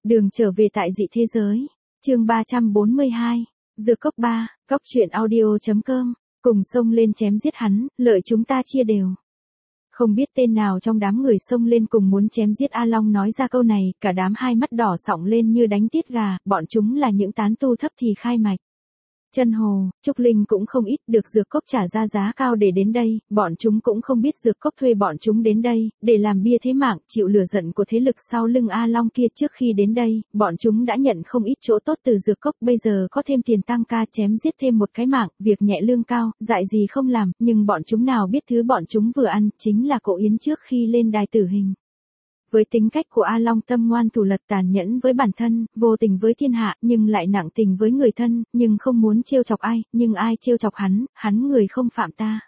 Đường trở về tại dị thế giới. Chương 342. Dược cốc 3, cốc truyện audio.com. Cùng xông lên chém giết hắn, lợi chúng ta chia đều. Không biết tên nào trong đám người xông lên cùng muốn chém giết A Long nói ra câu này, cả đám hai mắt đỏ sọng lên như đánh tiết gà, bọn chúng là những tán tu thấp thì khai mạch. Chân hồ, Trúc Linh cũng không ít, được dược cốc trả ra giá cao để đến đây, bọn chúng cũng không biết dược cốc thuê bọn chúng đến đây, để làm bia thế mạng, chịu lửa giận của thế lực sau lưng A Long kia. Trước khi đến đây, bọn chúng đã nhận không ít chỗ tốt từ dược cốc, bây giờ có thêm tiền tăng ca chém giết thêm một cái mạng, việc nhẹ lương cao, dại gì không làm, nhưng bọn chúng nào biết thứ bọn chúng vừa ăn, chính là cỗ yến trước khi lên đài tử hình. Với tính cách của A Long tâm ngoan thủ lật, tàn nhẫn với bản thân, vô tình với thiên hạ, nhưng lại nặng tình với người thân, nhưng không muốn trêu chọc ai, nhưng ai trêu chọc hắn người không phạm ta.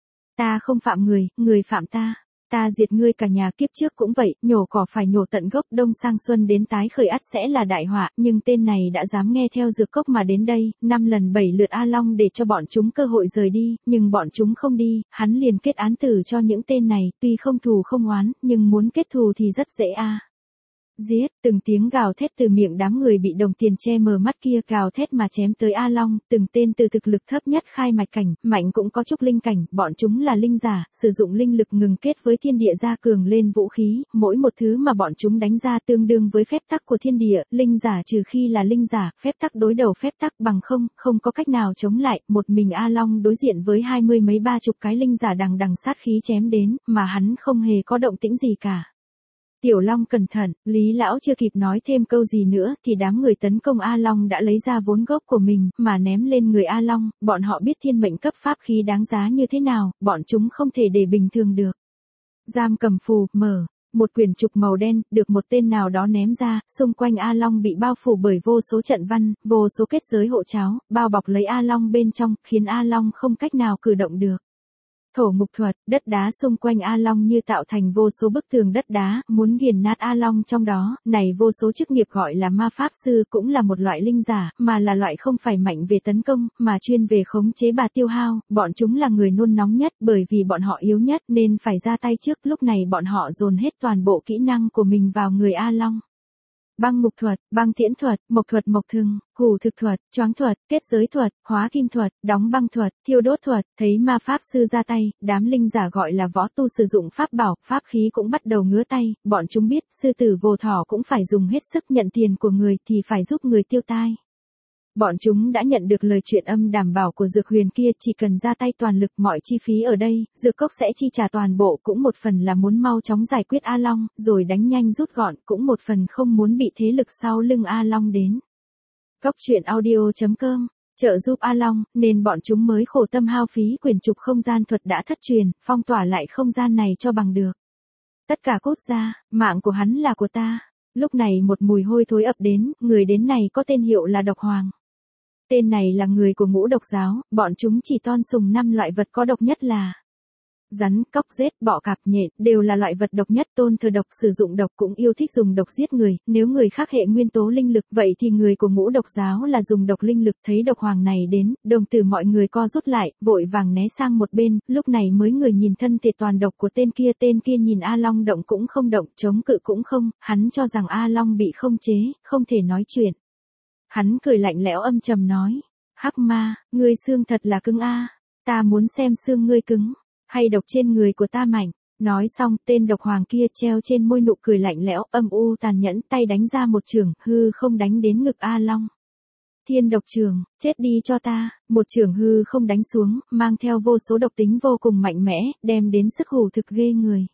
Ta không phạm người, người phạm ta. Ta diệt ngươi cả nhà. Kiếp trước cũng vậy, nhổ cỏ phải nhổ tận gốc, đông sang xuân đến tái khởi ắt sẽ là đại họa, nhưng tên này đã dám nghe theo dược cốc mà đến đây, 5 lần 7 lượt A Long để cho bọn chúng cơ hội rời đi, nhưng bọn chúng không đi, hắn liền kết án tử cho những tên này, tuy không thù không oán, nhưng muốn kết thù thì rất dễ a. Giết, từng tiếng gào thét từ miệng đám người bị đồng tiền che mờ mắt kia gào thét mà chém tới A Long, từng tên từ thực lực thấp nhất khai mạch cảnh, mạnh cũng có chút linh cảnh, bọn chúng là linh giả, sử dụng linh lực ngừng kết với thiên địa gia cường lên vũ khí, mỗi một thứ mà bọn chúng đánh ra tương đương với phép tắc của thiên địa, linh giả trừ khi là linh giả, phép tắc đối đầu phép tắc, bằng không có cách nào chống lại, một mình A Long đối diện với 20 mấy 30 cái linh giả đằng sát khí chém đến, mà hắn không hề có động tĩnh gì cả. Tiểu Long cẩn thận, Lý Lão chưa kịp nói thêm câu gì nữa thì đám người tấn công A Long đã lấy ra vốn gốc của mình mà ném lên người A Long, bọn họ biết thiên mệnh cấp pháp khí đáng giá như thế nào, bọn chúng không thể để bình thường được. Giam cầm phù, mở. Một quyển trục màu đen, được một tên nào đó ném ra, xung quanh A Long bị bao phủ bởi vô số trận văn, vô số kết giới hộ cháo, bao bọc lấy A Long bên trong, khiến A Long không cách nào cử động được. Thổ mục thuật, đất đá xung quanh A Long như tạo thành vô số bức tường đất đá, muốn nghiền nát A Long trong đó, này vô số chức nghiệp gọi là ma pháp sư cũng là một loại linh giả, mà là loại không phải mạnh về tấn công, mà chuyên về khống chế bà tiêu hao, bọn chúng là người nôn nóng nhất bởi vì bọn họ yếu nhất nên phải ra tay trước, lúc này bọn họ dồn hết toàn bộ kỹ năng của mình vào người A Long. Băng mục thuật, băng tiễn thuật, mộc thuật mộc thường, hủ thực thuật, choáng thuật, kết giới thuật, hóa kim thuật, đóng băng thuật, thiêu đốt thuật, thấy ma pháp sư ra tay, đám linh giả gọi là võ tu sử dụng pháp bảo, pháp khí cũng bắt đầu ngứa tay, bọn chúng biết, sư tử vô thỏ cũng phải dùng hết sức, nhận tiền của người thì phải giúp người tiêu tai. Bọn chúng đã nhận được lời chuyện âm đảm bảo của Dược Huyền kia, chỉ cần ra tay toàn lực mọi chi phí ở đây, Dược Cốc sẽ chi trả toàn bộ, cũng một phần là muốn mau chóng giải quyết A Long, rồi đánh nhanh rút gọn, cũng một phần không muốn bị thế lực sau lưng A Long đến. Cốc truyện audio.com, trợ giúp A Long, nên bọn chúng mới khổ tâm hao phí quyển trục không gian thuật đã thất truyền, phong tỏa lại không gian này cho bằng được. Tất cả cốt ra, mạng của hắn là của ta. Lúc này một mùi hôi thối ập đến, người đến này có tên hiệu là Độc Hoàng. Tên này là người của Ngũ Độc giáo, bọn chúng chỉ tôn sùng 5 loại vật có độc nhất là rắn, cóc, rết, bọ cạp, nhện, đều là loại vật độc nhất, tôn thờ độc, sử dụng độc, cũng yêu thích dùng độc giết người, nếu người khác hệ nguyên tố linh lực, vậy thì người của Ngũ Độc giáo là dùng độc linh lực. Thấy Độc Hoàng này đến, đồng tử mọi người co rút lại, vội vàng né sang một bên, lúc này mới người nhìn thân thể toàn độc của tên kia nhìn A Long động cũng không động, chống cự cũng không, hắn cho rằng A Long bị không chế, không thể nói chuyện. Hắn cười lạnh lẽo âm trầm nói, hắc ma, ngươi xương thật là cứng a, ta muốn xem xương ngươi cứng, hay độc trên người của ta mạnh. Nói xong, tên Độc Hoàng kia treo trên môi nụ cười lạnh lẽo, âm u tàn nhẫn, tay đánh ra một chưởng, hư không đánh đến ngực A Long. Thiên độc trường, chết đi cho ta, một chưởng hư không đánh xuống, mang theo vô số độc tính vô cùng mạnh mẽ, đem đến sức hủ thực ghê người.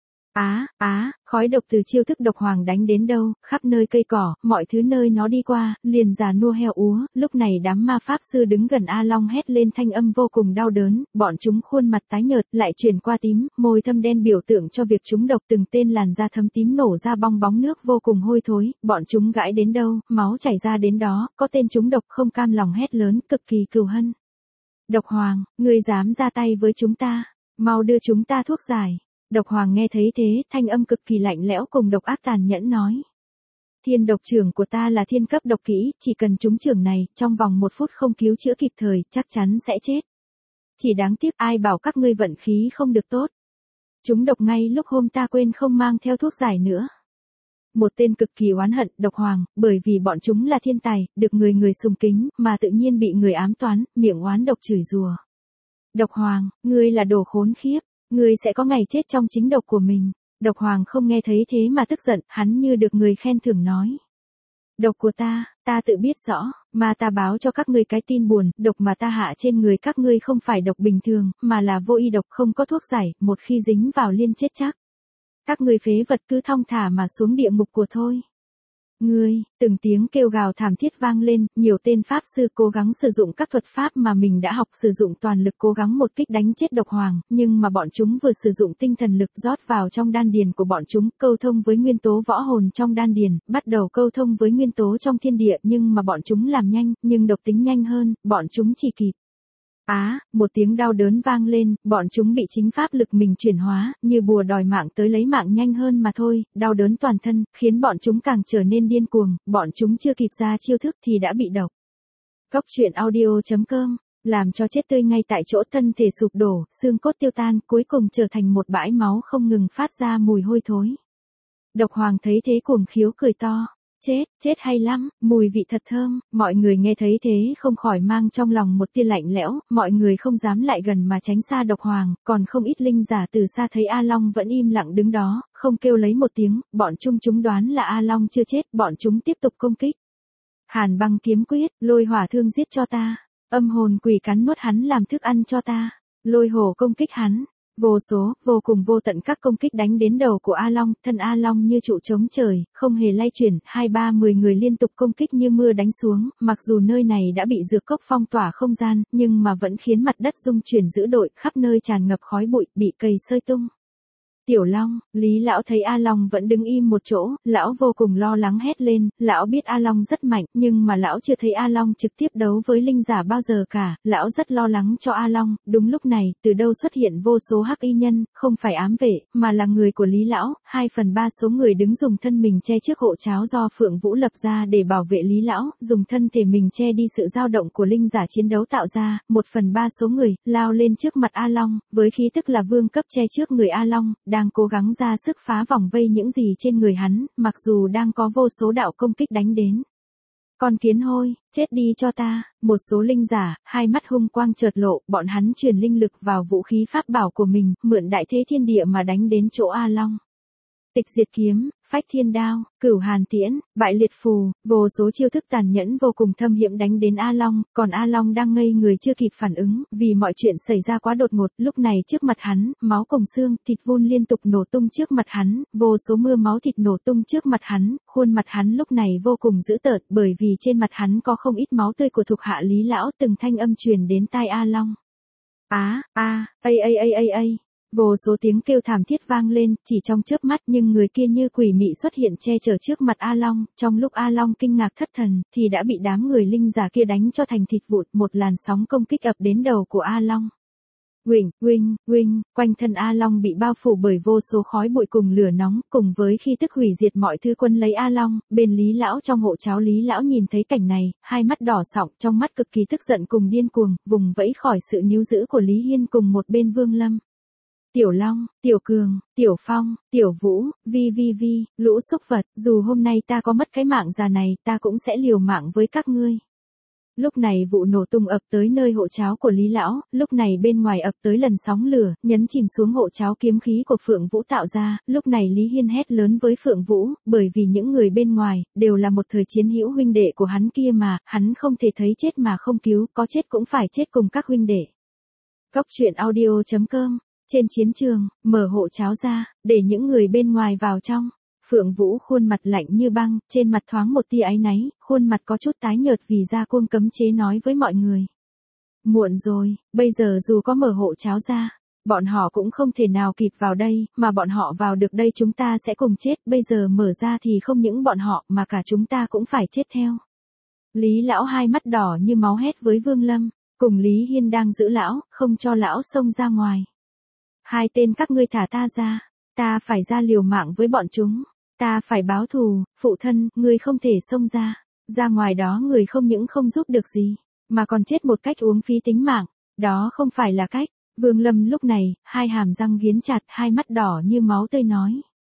Khói độc từ chiêu thức Độc Hoàng đánh đến đâu, khắp nơi cây cỏ, mọi thứ nơi nó đi qua, liền già nua heo úa, lúc này đám ma pháp sư đứng gần A Long hét lên thanh âm vô cùng đau đớn, bọn chúng khuôn mặt tái nhợt, lại chuyển qua tím, môi thâm đen biểu tượng cho việc chúng độc, từng tên làn da thấm tím nổ ra bong bóng nước vô cùng hôi thối, bọn chúng gãi đến đâu, máu chảy ra đến đó, có tên chúng độc không cam lòng hét lớn, cực kỳ cừu hận. Độc Hoàng, ngươi dám ra tay với chúng ta, mau đưa chúng ta thuốc giải. Độc Hoàng nghe thấy thế, thanh âm cực kỳ lạnh lẽo cùng độc ác tàn nhẫn nói. Thiên độc trưởng của ta là thiên cấp độc kỹ, chỉ cần trúng trưởng này, trong vòng 1 phút không cứu chữa kịp thời, chắc chắn sẽ chết. Chỉ đáng tiếc ai bảo các ngươi vận khí không được tốt. Trúng độc ngay lúc hôm ta quên không mang theo thuốc giải nữa. Một tên cực kỳ oán hận, độc hoàng, bởi vì bọn chúng là thiên tài, được người người sùng kính, mà tự nhiên bị người ám toán, miệng oán độc chửi rủa. Độc hoàng, ngươi là đồ khốn khiếp, ngươi sẽ có ngày chết trong chính độc của mình. Độc hoàng không nghe thấy thế mà tức giận, hắn như được người khen thưởng nói. Độc của ta tự biết rõ, mà ta báo cho các ngươi cái tin buồn, độc mà ta hạ trên người các ngươi không phải độc bình thường, mà là vô y độc không có thuốc giải, một khi dính vào liên chết chắc. Các ngươi phế vật cứ thong thả mà xuống địa ngục của thôi. Ngươi, từng tiếng kêu gào thảm thiết vang lên, nhiều tên pháp sư cố gắng sử dụng các thuật pháp mà mình đã học, sử dụng toàn lực cố gắng một kích đánh chết độc hoàng, nhưng mà bọn chúng vừa sử dụng tinh thần lực rót vào trong đan điền của bọn chúng, câu thông với nguyên tố võ hồn trong đan điền, bắt đầu câu thông với nguyên tố trong thiên địa, nhưng mà bọn chúng làm nhanh, nhưng độc tính nhanh hơn, bọn chúng chỉ kịp. Một tiếng đau đớn vang lên, bọn chúng bị chính pháp lực mình chuyển hóa, như bùa đòi mạng tới lấy mạng nhanh hơn mà thôi, đau đớn toàn thân, khiến bọn chúng càng trở nên điên cuồng, bọn chúng chưa kịp ra chiêu thức thì đã bị độc. Cốc truyện audio.com, làm cho chết tươi ngay tại chỗ, thân thể sụp đổ, xương cốt tiêu tan, cuối cùng trở thành một bãi máu không ngừng phát ra mùi hôi thối. Độc hoàng thấy thế cuồng khiếu cười to. Chết hay lắm, mùi vị thật thơm, mọi người nghe thấy thế không khỏi mang trong lòng một tia lạnh lẽo, mọi người không dám lại gần mà tránh xa độc hoàng, còn không ít linh giả từ xa thấy A Long vẫn im lặng đứng đó, không kêu lấy một tiếng, bọn chúng đoán là A Long chưa chết, bọn chúng tiếp tục công kích. Hàn băng kiếm quyết, lôi hỏa thương giết cho ta, âm hồn quỷ cắn nuốt hắn làm thức ăn cho ta, lôi hổ công kích hắn. Vô số, vô cùng vô tận các công kích đánh đến đầu của A Long, thân A Long như trụ chống trời, không hề lay chuyển, 2-3-10 người liên tục công kích như mưa đánh xuống, mặc dù nơi này đã bị dược cốc phong tỏa không gian, nhưng mà vẫn khiến mặt đất rung chuyển dữ dội, khắp nơi tràn ngập khói bụi, bị cầy sơi tung. Tiểu Long, Lý lão thấy A Long vẫn đứng im một chỗ, lão vô cùng lo lắng hét lên, lão biết A Long rất mạnh, nhưng mà lão chưa thấy A Long trực tiếp đấu với linh giả bao giờ cả, lão rất lo lắng cho A Long. Đúng lúc này, từ đâu xuất hiện vô số hắc y nhân, không phải ám vệ, mà là người của Lý lão, 2/3 số người đứng dùng thân mình che trước hộ tráo do Phượng Vũ lập ra để bảo vệ Lý lão, dùng thân thể mình che đi sự dao động của linh giả chiến đấu tạo ra, 1/3 số người lao lên trước mặt A Long, với khí tức là vương cấp che trước người A Long, đang cố gắng ra sức phá vòng vây những gì trên người hắn, mặc dù đang có vô số đạo công kích đánh đến. Con kiến hôi, chết đi cho ta, một số linh giả, hai mắt hung quang chợt lộ, bọn hắn truyền linh lực vào vũ khí pháp bảo của mình, mượn đại thế thiên địa mà đánh đến chỗ A Long. Tịch diệt kiếm, phách thiên đao, cửu hàn tiễn, bại liệt phù, vô số chiêu thức tàn nhẫn vô cùng thâm hiểm đánh đến A Long, còn A Long đang ngây người chưa kịp phản ứng, vì mọi chuyện xảy ra quá đột ngột, lúc này trước mặt hắn, máu cùng xương, thịt vun liên tục nổ tung trước mặt hắn, vô số mưa máu thịt nổ tung trước mặt hắn, khuôn mặt hắn lúc này vô cùng dữ tợn, bởi vì trên mặt hắn có không ít máu tươi của thuộc hạ Lý lão, từng thanh âm truyền đến tai A Long. Vô số tiếng kêu thảm thiết vang lên, chỉ trong chớp mắt, nhưng người kia như quỷ mị xuất hiện che chở trước mặt A Long, trong lúc A Long kinh ngạc thất thần, thì đã bị đám người linh giả kia đánh cho thành thịt vụn, một làn sóng công kích ập đến đầu của A Long. Quanh thân A Long bị bao phủ bởi vô số khói bụi cùng lửa nóng, cùng với khí tức hủy diệt mọi thứ quân lấy A Long, bên Lý lão trong hộ tráo Lý lão nhìn thấy cảnh này, hai mắt đỏ sọng, trong mắt cực kỳ tức giận cùng điên cuồng, vùng vẫy khỏi sự níu giữ của Lý Hiên cùng một bên Vương Lâm. Tiểu Long, Tiểu Cường, Tiểu Phong, Tiểu Vũ, Vi, lũ xúc vật, dù hôm nay ta có mất cái mạng già này, ta cũng sẽ liều mạng với các ngươi. Lúc này vụ nổ tung ập tới nơi hộ tráo của Lý lão, lúc này bên ngoài ập tới lần sóng lửa, nhấn chìm xuống hộ tráo kiếm khí của Phượng Vũ tạo ra, lúc này Lý Hiên hét lớn với Phượng Vũ, bởi vì những người bên ngoài, đều là một thời chiến hữu huynh đệ của hắn kia mà, hắn không thể thấy chết mà không cứu, có chết cũng phải chết cùng các huynh đệ. Cốc truyện audio.com. Trên chiến trường, mở hộ tráo ra, để những người bên ngoài vào trong. Phượng Vũ khuôn mặt lạnh như băng, trên mặt thoáng một tia áy náy, khuôn mặt có chút tái nhợt vì ra cuông cấm chế nói với mọi người. Muộn rồi, bây giờ dù có mở hộ tráo ra, bọn họ cũng không thể nào kịp vào đây, mà bọn họ vào được đây chúng ta sẽ cùng chết, bây giờ mở ra thì không những bọn họ mà cả chúng ta cũng phải chết theo. Lý lão hai mắt đỏ như máu hét với Vương Lâm, cùng Lý Hiên đang giữ lão, không cho lão xông ra ngoài. Hai tên các ngươi thả ta ra, ta phải ra liều mạng với bọn chúng, ta phải báo thù, phụ thân, ngươi không thể xông ra ngoài đó người không những không giúp được gì, mà còn chết một cách uống phí tính mạng, đó không phải là cách. Vương Lâm lúc này, hai hàm răng nghiến chặt, hai mắt đỏ như máu tươi nói.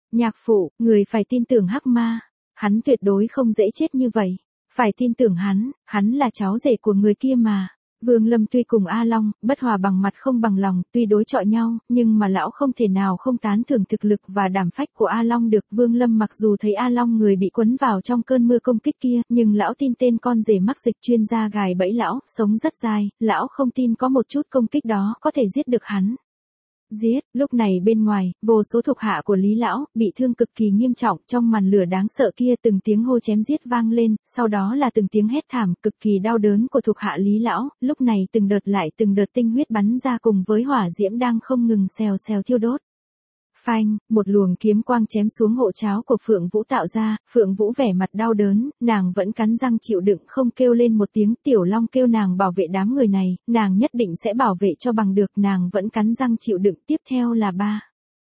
Nhạc phụ, người phải tin tưởng Hắc Ma. Hắn tuyệt đối không dễ chết như vậy. Phải tin tưởng hắn là cháu rể của người kia mà. Vương Lâm tuy cùng A Long, bất hòa bằng mặt không bằng lòng, tuy đối chọi nhau, nhưng mà lão không thể nào không tán thưởng thực lực và đảm phách của A Long được. Vương Lâm mặc dù thấy A Long người bị quấn vào trong cơn mưa công kích kia, nhưng lão tin tên con rể mắc dịch chuyên gia gài bẫy lão, sống rất dài, lão không tin có một chút công kích đó có thể giết được hắn. Giết, lúc này bên ngoài, vô số thuộc hạ của Lý Lão, bị thương cực kỳ nghiêm trọng, trong màn lửa đáng sợ kia từng tiếng hô chém giết vang lên, sau đó là từng tiếng hét thảm cực kỳ đau đớn của thuộc hạ Lý Lão, lúc này từng đợt lại từng đợt tinh huyết bắn ra cùng với hỏa diễm đang không ngừng xèo xèo thiêu đốt. Phanh, một luồng kiếm quang chém xuống hộ cháo của Phượng Vũ tạo ra, Phượng Vũ vẻ mặt đau đớn, nàng vẫn cắn răng chịu đựng không kêu lên một tiếng. Tiểu Long kêu nàng bảo vệ đám người này, nàng nhất định sẽ bảo vệ cho bằng được, nàng vẫn cắn răng chịu đựng. Tiếp theo là 3,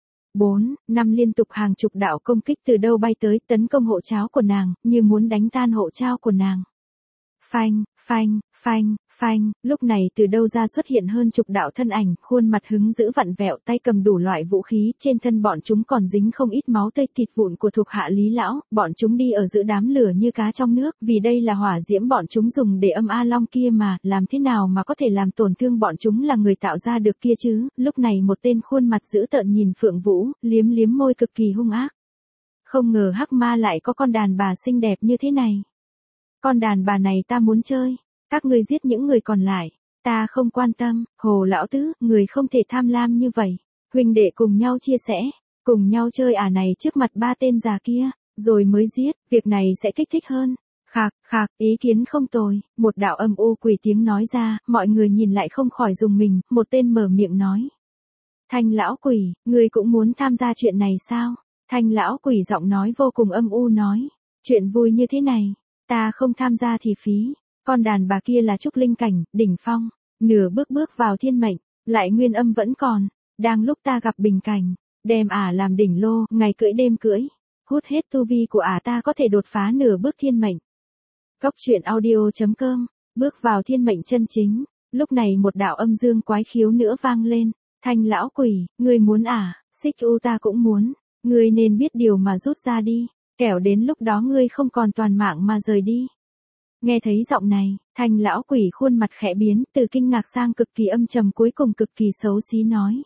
4, 5 liên tục hàng chục đạo công kích từ đâu bay tới tấn công hộ cháo của nàng, như muốn đánh tan hộ cháo của nàng. Phanh, phanh, phanh, phanh, lúc này từ đâu ra xuất hiện hơn chục đạo thân ảnh, khuôn mặt hứng dữ vặn vẹo, tay cầm đủ loại vũ khí, trên thân bọn chúng còn dính không ít máu tươi thịt vụn của thuộc hạ Lý Lão, bọn chúng đi ở giữa đám lửa như cá trong nước, vì đây là hỏa diễm bọn chúng dùng để âm A Long kia mà, làm thế nào mà có thể làm tổn thương bọn chúng là người tạo ra được kia chứ. Lúc này một tên khuôn mặt dữ tợn nhìn Phượng Vũ, liếm liếm môi cực kỳ hung ác. Không ngờ Hắc Ma lại có con đàn bà xinh đẹp như thế này. Con đàn bà này ta muốn chơi, các ngươi giết những người còn lại, ta không quan tâm. Hồ lão tứ, người không thể tham lam như vậy, huynh đệ cùng nhau chia sẻ, cùng nhau chơi này trước mặt 3 tên già kia, rồi mới giết, việc này sẽ kích thích hơn. Khạc, khạc, ý kiến không tồi, một đạo âm u quỷ tiếng nói ra, mọi người nhìn lại không khỏi rùng mình, một tên mở miệng nói. Thanh lão quỷ, ngươi cũng muốn tham gia chuyện này sao? Thanh lão quỷ giọng nói vô cùng âm u nói, chuyện vui như thế này, ta không tham gia thì phí. Con đàn bà kia là trúc linh cảnh, đỉnh phong, nửa bước vào thiên mệnh, lại nguyên âm vẫn còn, đang lúc ta gặp bình cảnh, đem làm đỉnh lô, ngày cưỡi đêm cưỡi, hút hết tu vi của ta có thể đột phá nửa bước thiên mệnh. Cốc truyện audio.com, bước vào thiên mệnh chân chính, lúc này một đạo âm dương quái khiếu nữa vang lên, Thanh lão quỷ, ngươi muốn xích u ta cũng muốn, ngươi nên biết điều mà rút ra đi, kẻo đến lúc đó ngươi không còn toàn mạng mà rời đi. Nghe thấy giọng này, Thanh lão quỷ khuôn mặt khẽ biến, từ kinh ngạc sang cực kỳ âm trầm cuối cùng cực kỳ xấu xí nói.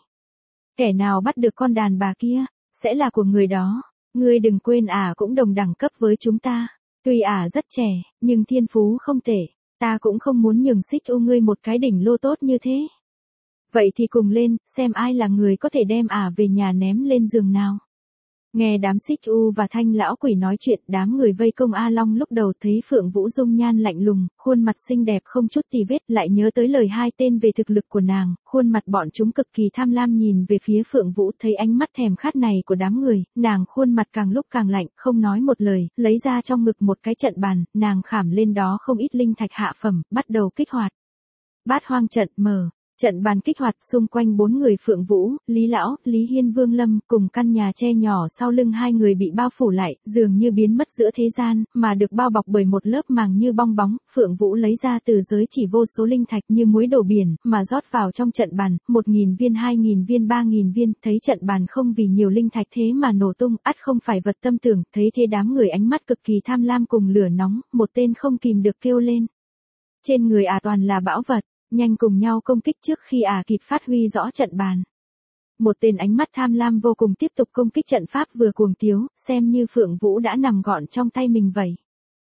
Kẻ nào bắt được con đàn bà kia, sẽ là của người đó, ngươi đừng quên cũng đồng đẳng cấp với chúng ta, tuy rất trẻ, nhưng thiên phú không tệ, ta cũng không muốn nhường xích u ngươi một cái đỉnh lô tốt như thế. Vậy thì cùng lên, xem ai là người có thể đem về nhà ném lên giường nào. Nghe đám xích u và Thanh lão quỷ nói chuyện, đám người vây công A Long lúc đầu thấy Phượng Vũ dung nhan lạnh lùng, khuôn mặt xinh đẹp không chút tì vết, lại nhớ tới lời 2 tên về thực lực của nàng, khuôn mặt bọn chúng cực kỳ tham lam nhìn về phía Phượng Vũ, thấy ánh mắt thèm khát này của đám người, nàng khuôn mặt càng lúc càng lạnh, không nói một lời, lấy ra trong ngực một cái trận bàn, nàng khảm lên đó không ít linh thạch hạ phẩm, bắt đầu kích hoạt. Bát hoang trận mở. Trận bàn kích hoạt, xung quanh 4 người Phượng Vũ, Lý Lão, Lý Hiên, Vương Lâm, cùng căn nhà tre nhỏ sau lưng 2 người bị bao phủ lại, dường như biến mất giữa thế gian, mà được bao bọc bởi một lớp màng như bong bóng. Phượng Vũ lấy ra từ giới chỉ vô số linh thạch như muối đổ biển, mà rót vào trong trận bàn, 1.000 viên, 2.000 viên, 3.000 viên, thấy trận bàn không vì nhiều linh thạch thế mà nổ tung, ắt không phải vật tâm tưởng, thấy thế đám người ánh mắt cực kỳ tham lam cùng lửa nóng, một tên không kìm được kêu lên. Trên người toàn là bão vật. Nhanh cùng nhau công kích trước khi kịp phát huy rõ trận bàn. Một tên ánh mắt tham lam vô cùng tiếp tục công kích trận pháp vừa cuồng tiếu, xem như Phượng Vũ đã nằm gọn trong tay mình vậy.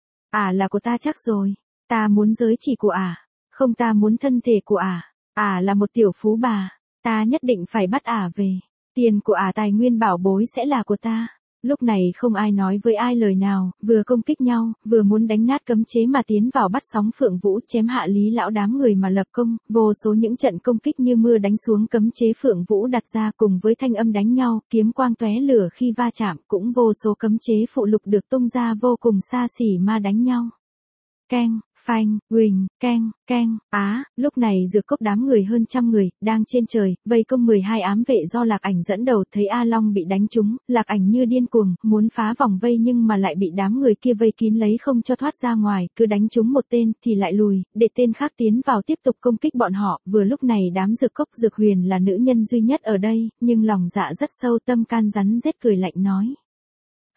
Là của ta chắc rồi, ta muốn giới chỉ của không ta muốn thân thể của là một tiểu phú bà, ta nhất định phải bắt về, tiền của tài nguyên bảo bối sẽ là của ta. Lúc này không ai nói với ai lời nào, vừa công kích nhau, vừa muốn đánh nát cấm chế mà tiến vào bắt sóng Phượng Vũ chém hạ Lý Lão đám người mà lập công, vô số những trận công kích như mưa đánh xuống cấm chế Phượng Vũ đặt ra cùng với thanh âm đánh nhau, kiếm quang tóe lửa khi va chạm, cũng vô số cấm chế phụ lục được tung ra vô cùng xa xỉ mà đánh nhau. Keng, phanh, huỳnh, keng, lúc này Dược Cốc đám người hơn 100 người, đang trên trời, vây công 12 ám vệ do Lạc Ảnh dẫn đầu, thấy A Long bị đánh trúng, Lạc Ảnh như điên cuồng, muốn phá vòng vây nhưng mà lại bị đám người kia vây kín lấy không cho thoát ra ngoài, cứ đánh trúng một tên, thì lại lùi, để tên khác tiến vào tiếp tục công kích bọn họ, vừa lúc này đám Dược Cốc Dược Huyền là nữ nhân duy nhất ở đây, nhưng lòng dạ rất sâu, tâm can rắn rết cười lạnh nói.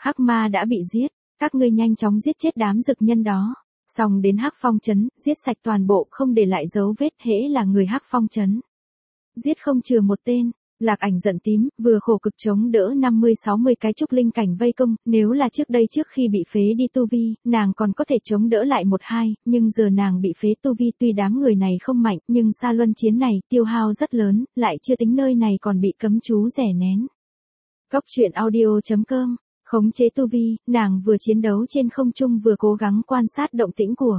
Hắc ma đã bị giết, các ngươi nhanh chóng giết chết đám dực nhân đó. Xong đến Hắc Phong trấn, giết sạch toàn bộ, không để lại dấu vết, hễ là người Hắc Phong trấn. Giết không chừa một tên. Lạc Ảnh giận tím, vừa khổ cực chống đỡ 50-60 cái trúc linh cảnh vây công, nếu là trước đây trước khi bị phế đi tu vi, nàng còn có thể chống đỡ lại 1-2, nhưng giờ nàng bị phế tu vi tuy đám người này không mạnh, nhưng xa luân chiến này tiêu hao rất lớn, lại chưa tính nơi này còn bị cấm chú rẻ nén. Cóc truyện audio.com, khống chế tu vi, nàng vừa chiến đấu trên không trung vừa cố gắng quan sát động tĩnh của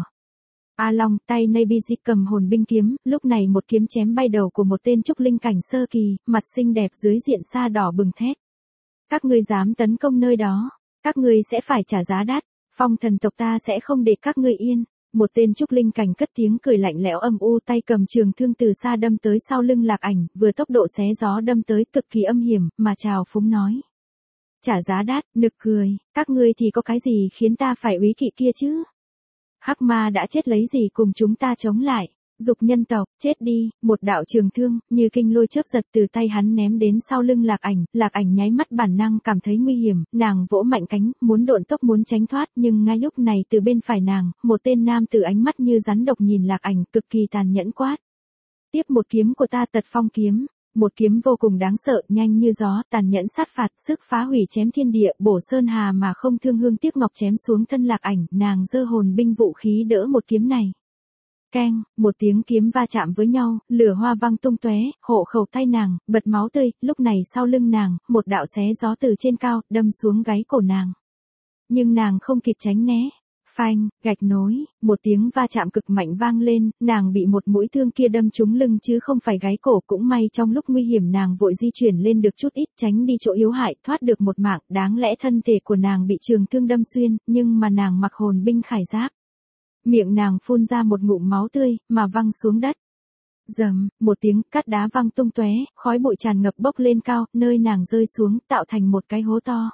A Long. Tay Nabiji cầm hồn binh kiếm, lúc này một kiếm chém bay đầu của một tên trúc linh cảnh sơ kỳ, mặt xinh đẹp dưới diện sa đỏ bừng thét. Các ngươi dám tấn công nơi đó, các ngươi sẽ phải trả giá đắt, Phong thần tộc ta sẽ không để các ngươi yên. Một tên trúc linh cảnh cất tiếng cười lạnh lẽo âm u, tay cầm trường thương từ xa đâm tới sau lưng Lạc Ảnh, vừa tốc độ xé gió đâm tới cực kỳ âm hiểm, mà trào phúng nói. Trả giá đắt, nực cười, các ngươi thì có cái gì khiến ta phải úy kỵ kia chứ? Hắc ma đã chết lấy gì cùng chúng ta chống lại? Dục nhân tộc, chết đi. Một đạo trường thương, như kinh lôi chớp giật từ tay hắn ném đến sau lưng Lạc Ảnh nháy mắt bản năng cảm thấy nguy hiểm, nàng vỗ mạnh cánh, muốn độn tốc muốn tránh thoát, nhưng ngay lúc này từ bên phải nàng, một tên nam tử ánh mắt như rắn độc nhìn Lạc Ảnh, cực kỳ tàn nhẫn quát. Tiếp một kiếm của ta, Tật Phong kiếm. Một kiếm vô cùng đáng sợ, nhanh như gió, tàn nhẫn sát phạt, sức phá hủy chém thiên địa, bổ sơn hà mà không thương hương tiếc ngọc chém xuống thân Lạc Ảnh, nàng giơ hồn binh vũ khí đỡ một kiếm này. Keng, một tiếng kiếm va chạm với nhau, lửa hoa văng tung tóe, hộ khẩu tay nàng, bật máu tươi, lúc này sau lưng nàng, một đạo xé gió từ trên cao, đâm xuống gáy cổ nàng. Nhưng nàng không kịp tránh né. Phanh, gạch nối, một tiếng va chạm cực mạnh vang lên, nàng bị một mũi thương kia đâm trúng lưng chứ không phải gáy cổ, cũng may trong lúc nguy hiểm nàng vội di chuyển lên được chút ít, tránh đi chỗ yếu hại, thoát được một mạng, đáng lẽ thân thể của nàng bị trường thương đâm xuyên, nhưng mà nàng mặc hồn binh khải giáp. Miệng nàng phun ra một ngụm máu tươi, mà văng xuống đất. Rầm, một tiếng cát đá văng tung tóe, khói bụi tràn ngập bốc lên cao, nơi nàng rơi xuống, tạo thành một cái hố to.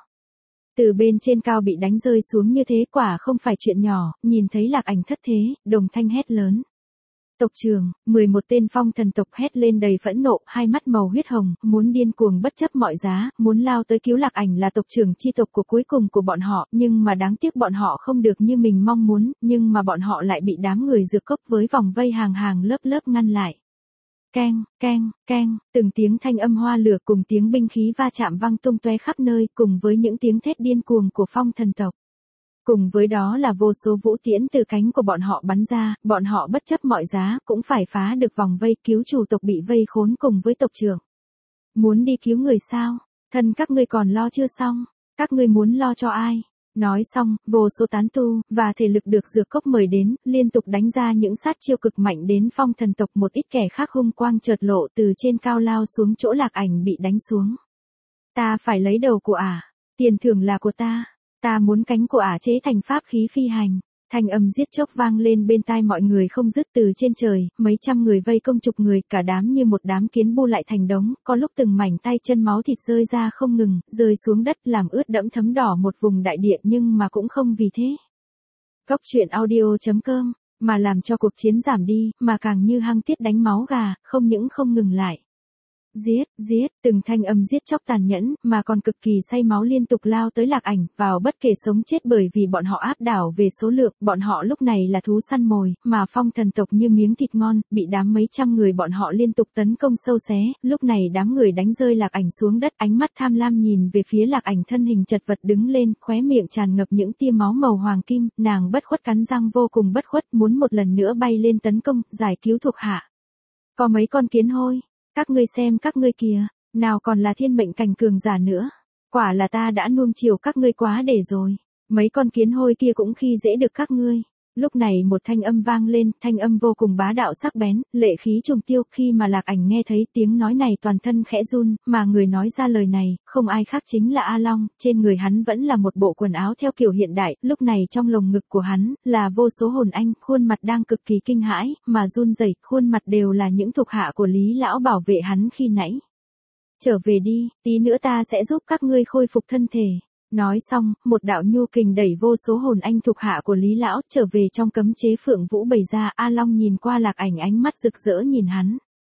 Từ bên trên cao bị đánh rơi xuống như thế quả không phải chuyện nhỏ, nhìn thấy Lạc Ảnh thất thế, đồng thanh hét lớn. Tộc trưởng, 11 tên phong thần tộc hét lên đầy phẫn nộ, hai mắt màu huyết hồng, muốn điên cuồng bất chấp mọi giá, muốn lao tới cứu Lạc Ảnh là tộc trưởng chi tộc của cuối cùng của bọn họ, nhưng mà đáng tiếc bọn họ không được như mình mong muốn, nhưng mà bọn họ lại bị đám người dược cốc với vòng vây hàng hàng lớp lớp ngăn lại. Keng, keng, keng, từng tiếng thanh âm hoa lửa cùng tiếng binh khí va chạm vang tung tóe khắp nơi, cùng với những tiếng thét điên cuồng của phong thần tộc. Cùng với đó là vô số vũ tiễn từ cánh của bọn họ bắn ra, bọn họ bất chấp mọi giá, cũng phải phá được vòng vây cứu chủ tộc bị vây khốn cùng với tộc trưởng. Muốn đi cứu người sao? Thân các ngươi còn lo chưa xong, các ngươi muốn lo cho ai? Nói xong, vô số tán tu, và thể lực được dược cốc mời đến, liên tục đánh ra những sát chiêu cực mạnh đến phong thần tộc, một ít kẻ khác hung quang chợt lộ từ trên cao lao xuống chỗ Lạc Ảnh bị đánh xuống. Ta phải lấy đầu của ả, tiền thưởng là của ta muốn cánh của ả chế thành pháp khí phi hành. Thanh âm giết chóc vang lên bên tai mọi người không dứt từ trên trời, mấy trăm người vây công chục người, cả đám như một đám kiến bu lại thành đống, có lúc từng mảnh tay chân máu thịt rơi ra không ngừng, rơi xuống đất làm ướt đẫm thấm đỏ một vùng đại địa, nhưng mà cũng không vì thế. Cóc truyện audio.com, mà làm cho cuộc chiến giảm đi, mà càng như hăng tiết đánh máu gà, không những không ngừng lại. Giết, từng thanh âm giết chóc tàn nhẫn, mà còn cực kỳ say máu liên tục lao tới Lạc Ảnh, vào bất kể sống chết bởi vì bọn họ áp đảo về số lượng, bọn họ lúc này là thú săn mồi, mà phong thần tộc như miếng thịt ngon, bị đám mấy trăm người bọn họ liên tục tấn công sâu xé, lúc này đám người đánh rơi Lạc Ảnh xuống đất, ánh mắt tham lam nhìn về phía Lạc Ảnh thân hình chật vật đứng lên, khóe miệng tràn ngập những tia máu màu hoàng kim, nàng bất khuất cắn răng vô cùng bất khuất, muốn một lần nữa bay lên tấn công, giải cứu thuộc hạ. Có mấy con kiến hôi. Các ngươi xem các ngươi kìa, nào còn là thiên mệnh cảnh cường giả nữa. Quả là ta đã nuông chiều các ngươi quá để rồi. Mấy con kiến hôi kia cũng khi dễ được các ngươi. Lúc này một thanh âm vang lên, thanh âm vô cùng bá đạo sắc bén, lệ khí trùng tiêu. Khi mà Lạc Ảnh nghe thấy tiếng nói này toàn thân khẽ run, mà người nói ra lời này, không ai khác chính là A Long, trên người hắn vẫn là một bộ quần áo theo kiểu hiện đại, lúc này trong lồng ngực của hắn, là vô số hồn anh, khuôn mặt đang cực kỳ kinh hãi, mà run rẩy, khuôn mặt đều là những thuộc hạ của Lý Lão bảo vệ hắn khi nãy. Trở về đi, tí nữa ta sẽ giúp các ngươi khôi phục thân thể. Nói xong, một đạo nhu kình đẩy vô số hồn anh thuộc hạ của Lý Lão trở về trong cấm chế Phượng Vũ bày ra. A Long nhìn qua Lạc Ảnh, ánh mắt rực rỡ nhìn hắn.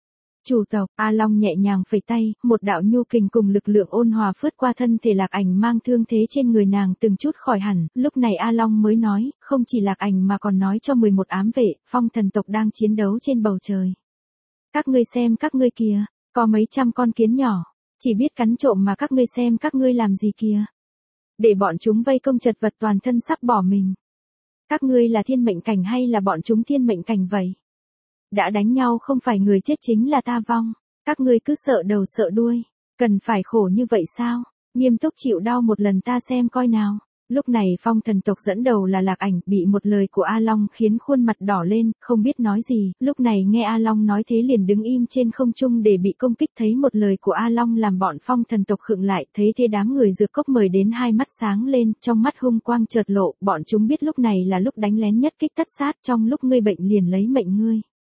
Chủ tộc, A Long nhẹ nhàng phẩy tay, một đạo nhu kình cùng lực lượng ôn hòa phớt qua thân thể Lạc Ảnh mang thương thế trên người nàng từng chút khỏi hẳn, lúc này A Long mới nói, không chỉ Lạc Ảnh mà còn nói cho 11 ám vệ, phong thần tộc đang chiến đấu trên bầu trời. Các ngươi xem các ngươi kìa, có mấy trăm con kiến nhỏ, chỉ biết cắn trộm mà các ngươi xem các ngươi làm gì kìa. Để bọn chúng vây công chật vật toàn thân sắp bỏ mình. Các ngươi là thiên mệnh cảnh hay là bọn chúng thiên mệnh cảnh vậy? Đã đánh nhau không phải người chết chính là ta vong. Các ngươi cứ sợ đầu sợ đuôi. Cần phải khổ như vậy sao? Nghiêm túc chịu đau một lần ta xem coi nào. Lúc này phong thần tộc dẫn đầu là Lạc Ảnh bị một lời của A Long khiến khuôn mặt đỏ lên, không biết nói gì. Lúc này nghe A Long nói thế liền đứng im trên không trung để bị công kích, thấy một lời của A Long làm bọn phong thần tộc khựng lại, thấy thế đám người dược cốc mời đến hai mắt sáng lên, trong mắt hung quang chợt lộ, bọn chúng biết lúc này là lúc đánh lén nhất kích tất sát, trong lúc ngươi bệnh liền lấy mệnh ngươi.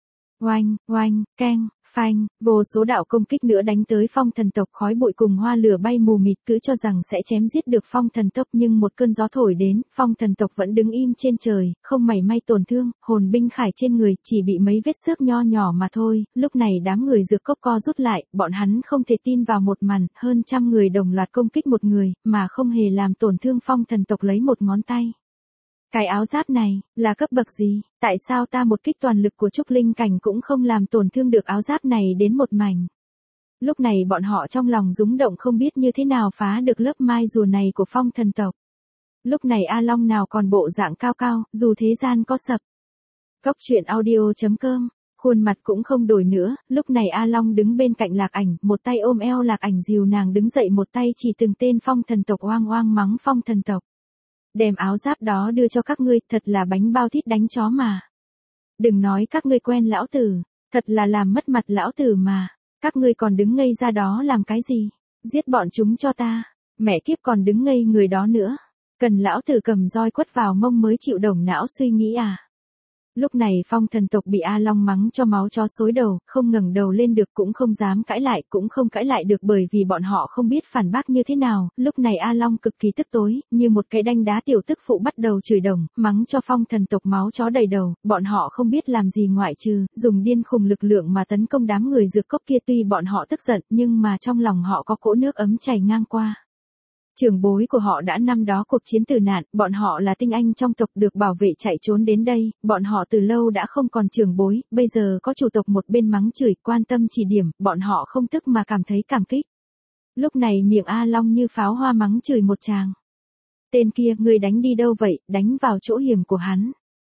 Oanh, oanh, keng, phanh, vô số đạo công kích nữa đánh tới phong thần tộc, khói bụi cùng hoa lửa bay mù mịt, cứ cho rằng sẽ chém giết được phong thần tộc, nhưng một cơn gió thổi đến, phong thần tộc vẫn đứng im trên trời, không mảy may tổn thương, hồn binh khải trên người, chỉ bị mấy vết xước nho nhỏ mà thôi. Lúc này đám người dược cốc co rút lại, bọn hắn không thể tin vào một màn, hơn trăm người đồng loạt công kích một người, mà không hề làm tổn thương phong thần tộc lấy một ngón tay. Cái áo giáp này, là cấp bậc gì? Tại sao ta một kích toàn lực của trúc linh cảnh cũng không làm tổn thương được áo giáp này đến một mảnh? Lúc này bọn họ trong lòng rúng động không biết như thế nào phá được lớp mai rùa này của phong thần tộc. Lúc này A Long nào còn bộ dạng cao cao, dù thế gian có sập. Cốc truyện audio.com, khuôn mặt cũng không đổi nữa, lúc này A Long đứng bên cạnh Lạc Ảnh, một tay ôm eo Lạc Ảnh dìu nàng đứng dậy, một tay chỉ từng tên phong thần tộc oang oang mắng phong thần tộc. Đem áo giáp đó đưa cho các ngươi, thật là bánh bao thít đánh chó mà. Đừng nói các ngươi quen lão tử, thật là làm mất mặt lão tử mà. Các ngươi còn đứng ngây ra đó làm cái gì? Giết bọn chúng cho ta. Mẹ kiếp còn đứng ngây người đó nữa. Cần lão tử cầm roi quất vào mông mới chịu đồng não suy nghĩ à? Lúc này phong thần tộc bị A Long mắng cho máu chó xối đầu, không ngẩng đầu lên được, cũng không dám cãi lại, cũng không cãi lại được bởi vì bọn họ không biết phản bác như thế nào. Lúc này A Long cực kỳ tức tối, như một cái đanh đá tiểu tức phụ bắt đầu chửi đồng, mắng cho phong thần tộc máu chó đầy đầu, bọn họ không biết làm gì ngoại trừ dùng điên khùng lực lượng mà tấn công đám người dược cốc kia. Tuy bọn họ tức giận, nhưng mà trong lòng họ có cỗ nước ấm chảy ngang qua. Trưởng bối của họ đã năm đó cuộc chiến tử nạn, bọn họ là tinh anh trong tộc được bảo vệ chạy trốn đến đây, bọn họ từ lâu đã không còn trưởng bối, bây giờ có chủ tộc một bên mắng chửi, quan tâm chỉ điểm, bọn họ không tức mà cảm thấy cảm kích. Lúc này miệng A Long như pháo hoa mắng chửi một tràng. Tên kia, ngươi đánh đi đâu vậy, đánh vào chỗ hiểm của hắn.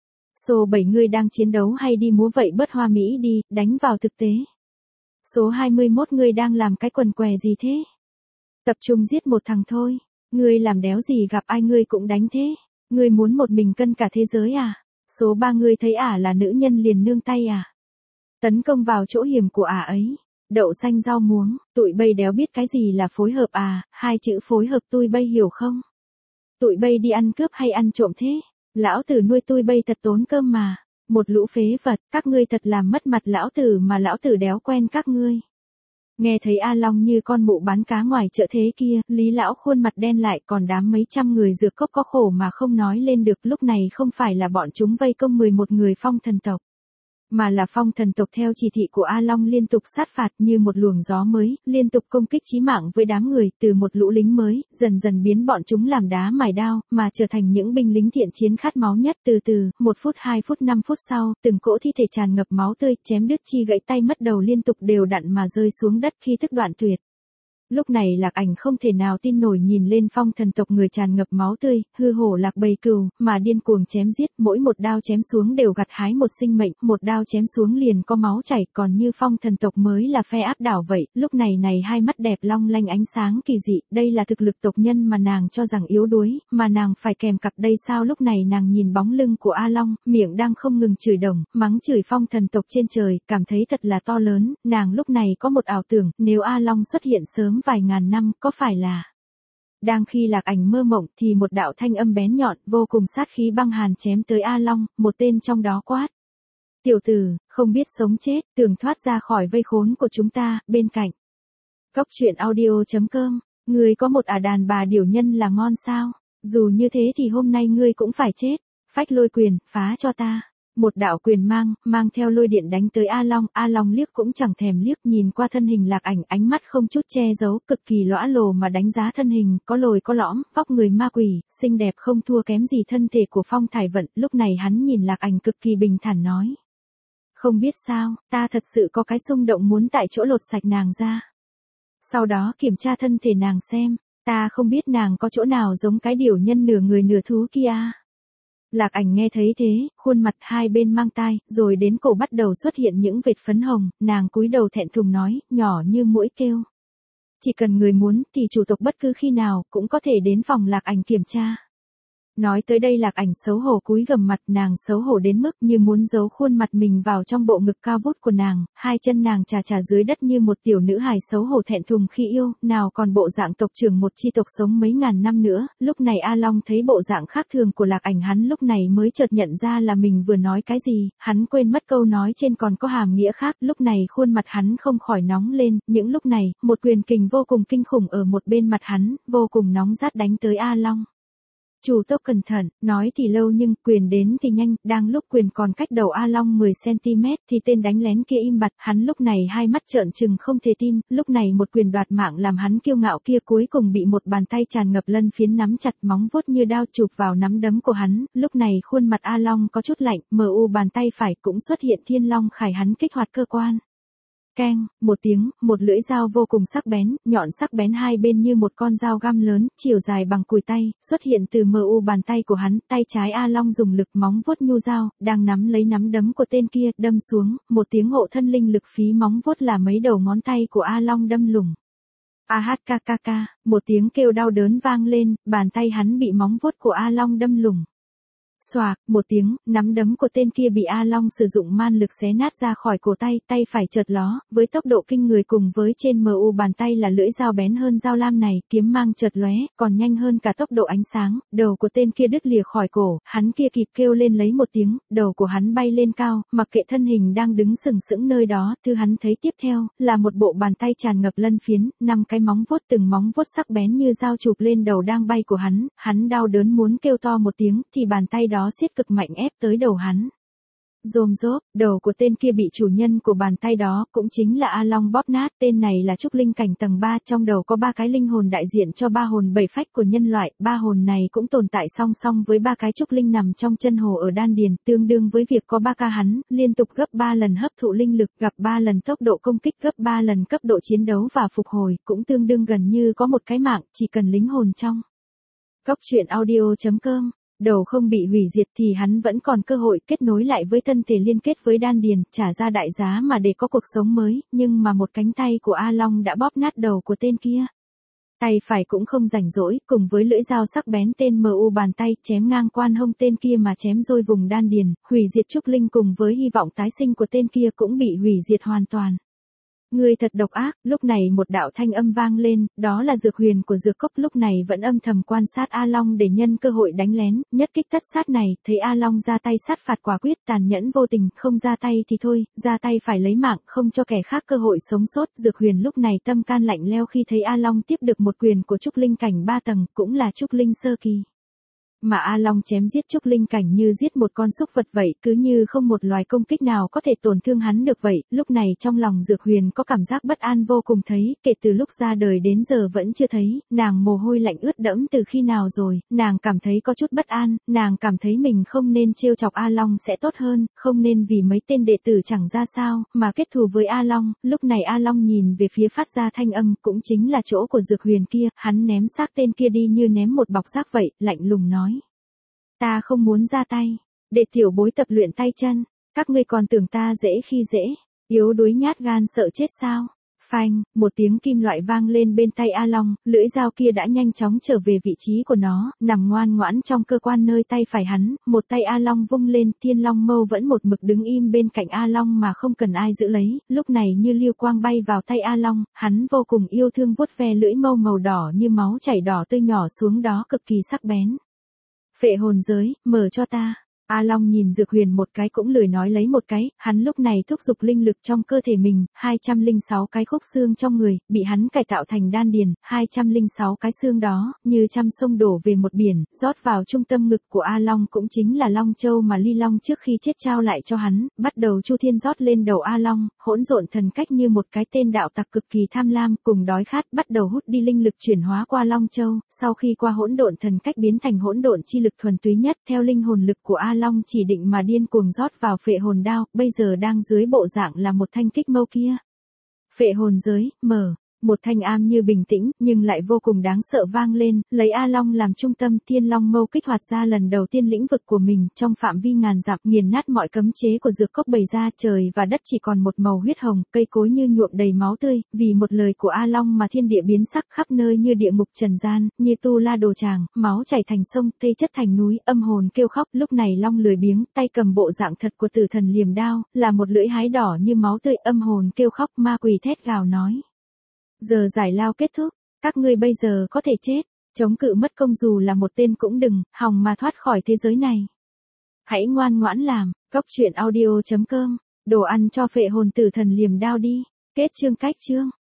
Số 7 ngươi đang chiến đấu hay đi múa vậy, bớt hoa mỹ đi, đánh vào thực tế. Số 21 ngươi đang làm cái quần què gì thế? Tập trung giết một thằng thôi. Ngươi làm đéo gì gặp ai ngươi cũng đánh thế. Ngươi muốn một mình cân cả thế giới à? Số 3 ngươi thấy ả là nữ nhân liền nương tay à? Tấn công vào chỗ hiểm của ả ấy. Đậu xanh rau muống, tụi bây đéo biết cái gì là phối hợp à? Hai chữ phối hợp tụi bây hiểu không? Tụi bây đi ăn cướp hay ăn trộm thế? Lão tử nuôi tụi bây thật tốn cơm mà. Một lũ phế vật, các ngươi thật làm mất mặt lão tử mà lão tử đéo quen các ngươi. Nghe thấy A Long như con mụ bán cá ngoài chợ thế kia, Lý lão khuôn mặt đen lại, còn đám mấy trăm người dược cốc có khổ mà không nói lên được. Lúc này không phải là bọn chúng vây công 11 người phong thần tộc, mà là phong thần tộc theo chỉ thị của A Long liên tục sát phạt như một luồng gió mới, liên tục công kích chí mạng với đám người, từ một lũ lính mới, dần dần biến bọn chúng làm đá mài đao, mà trở thành những binh lính thiện chiến khát máu nhất. Từ từ, 1 phút 2 phút 5 phút sau, từng cỗ thi thể tràn ngập máu tươi, chém đứt chi gãy tay mất đầu liên tục đều đặn mà rơi xuống đất khi thức đoạn tuyệt. Lúc này Lạc Ảnh không thể nào tin nổi nhìn lên phong thần tộc người tràn ngập máu tươi, hư hổ lạc bầy cừu, mà điên cuồng chém giết, mỗi một đao chém xuống đều gặt hái một sinh mệnh, một đao chém xuống liền có máu chảy, còn như phong thần tộc mới là phe áp đảo vậy. Lúc này hai mắt đẹp long lanh ánh sáng kỳ dị, đây là thực lực tộc nhân mà nàng cho rằng yếu đuối, mà nàng phải kèm cặp đây sao? Lúc này nàng nhìn bóng lưng của A Long, miệng đang không ngừng chửi đồng, mắng chửi phong thần tộc trên trời, cảm thấy thật là to lớn. Nàng lúc này có một ảo tưởng, nếu A Long xuất hiện sớm vài ngàn năm, có phải là... Đang khi Lạc Ảnh mơ mộng thì một đạo thanh âm bén nhọn vô cùng sát khí băng hàn chém tới A Long, một tên trong đó quát: tiểu tử, không biết sống chết, tưởng thoát ra khỏi vây khốn của chúng ta. Bên cạnh Cốc truyện audio.com, ngươi có một đàn bà điểu nhân là ngon sao? Dù như thế thì hôm nay ngươi cũng phải chết. Phách Lôi Quyền, phá cho ta. Một đạo quyền mang theo lôi điện đánh tới A Long liếc cũng chẳng thèm liếc nhìn qua thân hình Lạc Ảnh, ánh mắt không chút che giấu, cực kỳ lõa lồ mà đánh giá thân hình, có lồi có lõm, vóc người ma quỷ, xinh đẹp không thua kém gì thân thể của Phong Thải Vận. Lúc này hắn nhìn Lạc Ảnh cực kỳ bình thản nói. Không biết sao, ta thật sự có cái xung động muốn tại chỗ lột sạch nàng ra. Sau đó kiểm tra thân thể nàng xem, ta không biết nàng có chỗ nào giống cái điểu nhân nửa người nửa thú kia. Lạc Ảnh nghe thấy thế, khuôn mặt hai bên mang tai, rồi đến cổ bắt đầu xuất hiện những vệt phấn hồng, nàng cúi đầu thẹn thùng nói, nhỏ như muỗi kêu. Chỉ cần người muốn thì chủ tộc bất cứ khi nào cũng có thể đến phòng Lạc Ảnh kiểm tra. Nói tới đây Lạc Ảnh xấu hổ cúi gằm mặt, nàng xấu hổ đến mức như muốn giấu khuôn mặt mình vào trong bộ ngực cao vút của nàng, hai chân nàng chà chà dưới đất như một tiểu nữ hài xấu hổ thẹn thùng khi yêu, nào còn bộ dạng tộc trưởng một chi tộc sống mấy ngàn năm nữa. Lúc này A Long thấy bộ dạng khác thường của Lạc Ảnh, hắn lúc này mới chợt nhận ra là mình vừa nói cái gì, hắn quên mất câu nói trên còn có hàm nghĩa khác. Lúc này khuôn mặt hắn không khỏi nóng lên, những lúc này, một quyền kình vô cùng kinh khủng ở một bên mặt hắn, vô cùng nóng rát đánh tới A Long. Chủ tốc cẩn thận, nói thì lâu nhưng quyền đến thì nhanh, đang lúc quyền còn cách đầu A Long 10cm thì tên đánh lén kia im bặt, hắn lúc này hai mắt trợn trừng không thể tin, lúc này một quyền đoạt mạng làm hắn kiêu ngạo kia cuối cùng bị một bàn tay tràn ngập lân phiến nắm chặt, móng vuốt như đao chụp vào nắm đấm của hắn. Lúc này khuôn mặt A Long có chút lạnh, bàn tay phải cũng xuất hiện Thiên Long Khải, hắn kích hoạt cơ quan. Keng, một tiếng, một lưỡi dao vô cùng sắc bén, nhọn sắc bén hai bên như một con dao găm lớn, chiều dài bằng cùi tay, xuất hiện từ bàn tay của hắn, tay trái A Long dùng lực móng vuốt nhu dao, đang nắm lấy nắm đấm của tên kia, đâm xuống, một tiếng hộ thân linh lực phí móng vuốt là mấy đầu ngón tay của A Long đâm lủng. AHKKK, một tiếng kêu đau đớn vang lên, bàn tay hắn bị móng vuốt của A Long đâm lủng. Xoạc, một tiếng, nắm đấm của tên kia bị A Long sử dụng man lực xé nát ra khỏi cổ tay, tay phải chợt ló, với tốc độ kinh người cùng với trên bàn tay là lưỡi dao bén hơn dao lam này, kiếm mang chợt lóe, còn nhanh hơn cả tốc độ ánh sáng, đầu của tên kia đứt lìa khỏi cổ, hắn kia kịp kêu lên lấy một tiếng, đầu của hắn bay lên cao, mặc kệ thân hình đang đứng sừng sững nơi đó, thứ hắn thấy tiếp theo, là một bộ bàn tay tràn ngập lân phiến, 5 cái móng vuốt từng móng vuốt sắc bén như dao chụp lên đầu đang bay của hắn đau đớn muốn kêu to một tiếng, thì bàn tay đó siết cực mạnh ép tới đầu hắn. Rôm rốp, đầu của tên kia bị chủ nhân của bàn tay đó, cũng chính là A Long bóp nát. Tên này là trúc linh cảnh tầng 3, trong đầu có 3 cái linh hồn đại diện cho 3 hồn 7 phách của nhân loại, 3 hồn này cũng tồn tại song song với 3 cái trúc linh nằm trong chân hồ ở đan điền, tương đương với việc có 3 ca hắn, liên tục gấp 3 lần hấp thụ linh lực, gặp 3 lần tốc độ công kích, gấp 3 lần cấp độ chiến đấu và phục hồi, cũng tương đương gần như có một cái mạng, chỉ cần linh hồn trong. Góc truyện audio.com. Đầu không bị hủy diệt thì hắn vẫn còn cơ hội kết nối lại với thân thể liên kết với đan điền, trả ra đại giá mà để có cuộc sống mới, nhưng mà một cánh tay của A Long đã bóp nát đầu của tên kia. Tay phải cũng không rảnh rỗi, cùng với lưỡi dao sắc bén tên bàn tay chém ngang quan hông tên kia mà chém rôi vùng đan điền, hủy diệt trúc linh cùng với hy vọng tái sinh của tên kia cũng bị hủy diệt hoàn toàn. Ngươi thật độc ác. Lúc này một đạo thanh âm vang lên, đó là Dược Huyền của Dược Cốc lúc này vẫn âm thầm quan sát A Long để nhân cơ hội đánh lén, nhất kích tất sát này, thấy A Long ra tay sát phạt quả quyết tàn nhẫn vô tình, không ra tay thì thôi, ra tay phải lấy mạng, không cho kẻ khác cơ hội sống sót. Dược Huyền lúc này tâm can lạnh lẽo khi thấy A Long tiếp được một quyền của trúc linh cảnh 3 tầng, cũng là trúc linh sơ kỳ. Mà A Long chém giết trúc linh cảnh như giết một con súc vật vậy, cứ như không một loài công kích nào có thể tổn thương hắn được vậy. Lúc này trong lòng Dược Huyền có cảm giác bất an vô cùng, thấy, kể từ lúc ra đời đến giờ vẫn chưa thấy, nàng mồ hôi lạnh ướt đẫm từ khi nào rồi, nàng cảm thấy có chút bất an, nàng cảm thấy mình không nên trêu chọc A Long sẽ tốt hơn, không nên vì mấy tên đệ tử chẳng ra sao, mà kết thù với A Long. Lúc này A Long nhìn về phía phát ra thanh âm, cũng chính là chỗ của Dược Huyền kia, hắn ném xác tên kia đi như ném một bọc rác vậy, lạnh lùng nói. Ta không muốn ra tay, để tiểu bối tập luyện tay chân, các ngươi còn tưởng ta dễ khi dễ, yếu đuối nhát gan sợ chết sao? Phanh, một tiếng kim loại vang lên bên tay A Long, lưỡi dao kia đã nhanh chóng trở về vị trí của nó, nằm ngoan ngoãn trong cơ quan nơi tay phải hắn, một tay A Long vung lên, Thiên Long Mâu vẫn một mực đứng im bên cạnh A Long mà không cần ai giữ lấy, lúc này như lưu quang bay vào tay A Long, hắn vô cùng yêu thương vuốt ve lưỡi mâu màu đỏ như máu chảy đỏ tươi nhỏ xuống đó cực kỳ sắc bén. Phệ hồn giới, mở cho ta. A Long nhìn Dược Huyền một cái cũng lười nói lấy một cái, hắn lúc này thúc giục linh lực trong cơ thể mình, 206 cái khúc xương trong người, bị hắn cải tạo thành đan điền, 206 cái xương đó, như trăm sông đổ về một biển, rót vào trung tâm ngực của A Long cũng chính là Long Châu mà Ly Long trước khi chết trao lại cho hắn, bắt đầu chu thiên rót lên đầu A Long, hỗn độn thần cách như một cái tên đạo tặc cực kỳ tham lam, cùng đói khát, bắt đầu hút đi linh lực chuyển hóa qua Long Châu, sau khi qua hỗn độn thần cách biến thành hỗn độn chi lực thuần túy nhất, theo linh hồn lực của A Long chỉ định mà điên cuồng rót vào phệ hồn đao, bây giờ đang dưới bộ dạng là một thanh kích mâu kia. Phệ hồn giới, mở. Một thanh am như bình tĩnh, nhưng lại vô cùng đáng sợ vang lên, lấy A Long làm trung tâm, Thiên Long mâu kích hoạt ra lần đầu tiên lĩnh vực của mình, trong phạm vi ngàn dặm, nghiền nát mọi cấm chế của dược cốc bày ra, trời và đất chỉ còn một màu huyết hồng, cây cối như nhuộm đầy máu tươi, vì một lời của A Long mà thiên địa biến sắc, khắp nơi như địa ngục trần gian, như tu la đồ tràng, máu chảy thành sông, tê chất thành núi, âm hồn kêu khóc, lúc này Long lười biếng, tay cầm bộ dạng thật của tử thần liềm đao, là một lưỡi hái đỏ như máu tươi, âm hồn kêu khóc, ma quỷ thét gào nói. Giờ giải lao kết thúc, các ngươi bây giờ có thể chết, chống cự mất công dù là một tên cũng đừng, hòng mà thoát khỏi thế giới này. Hãy ngoan ngoãn làm, goctruyện audio.com, đồ ăn cho phệ hồn tử thần liềm đao đi, kết chương cách chương.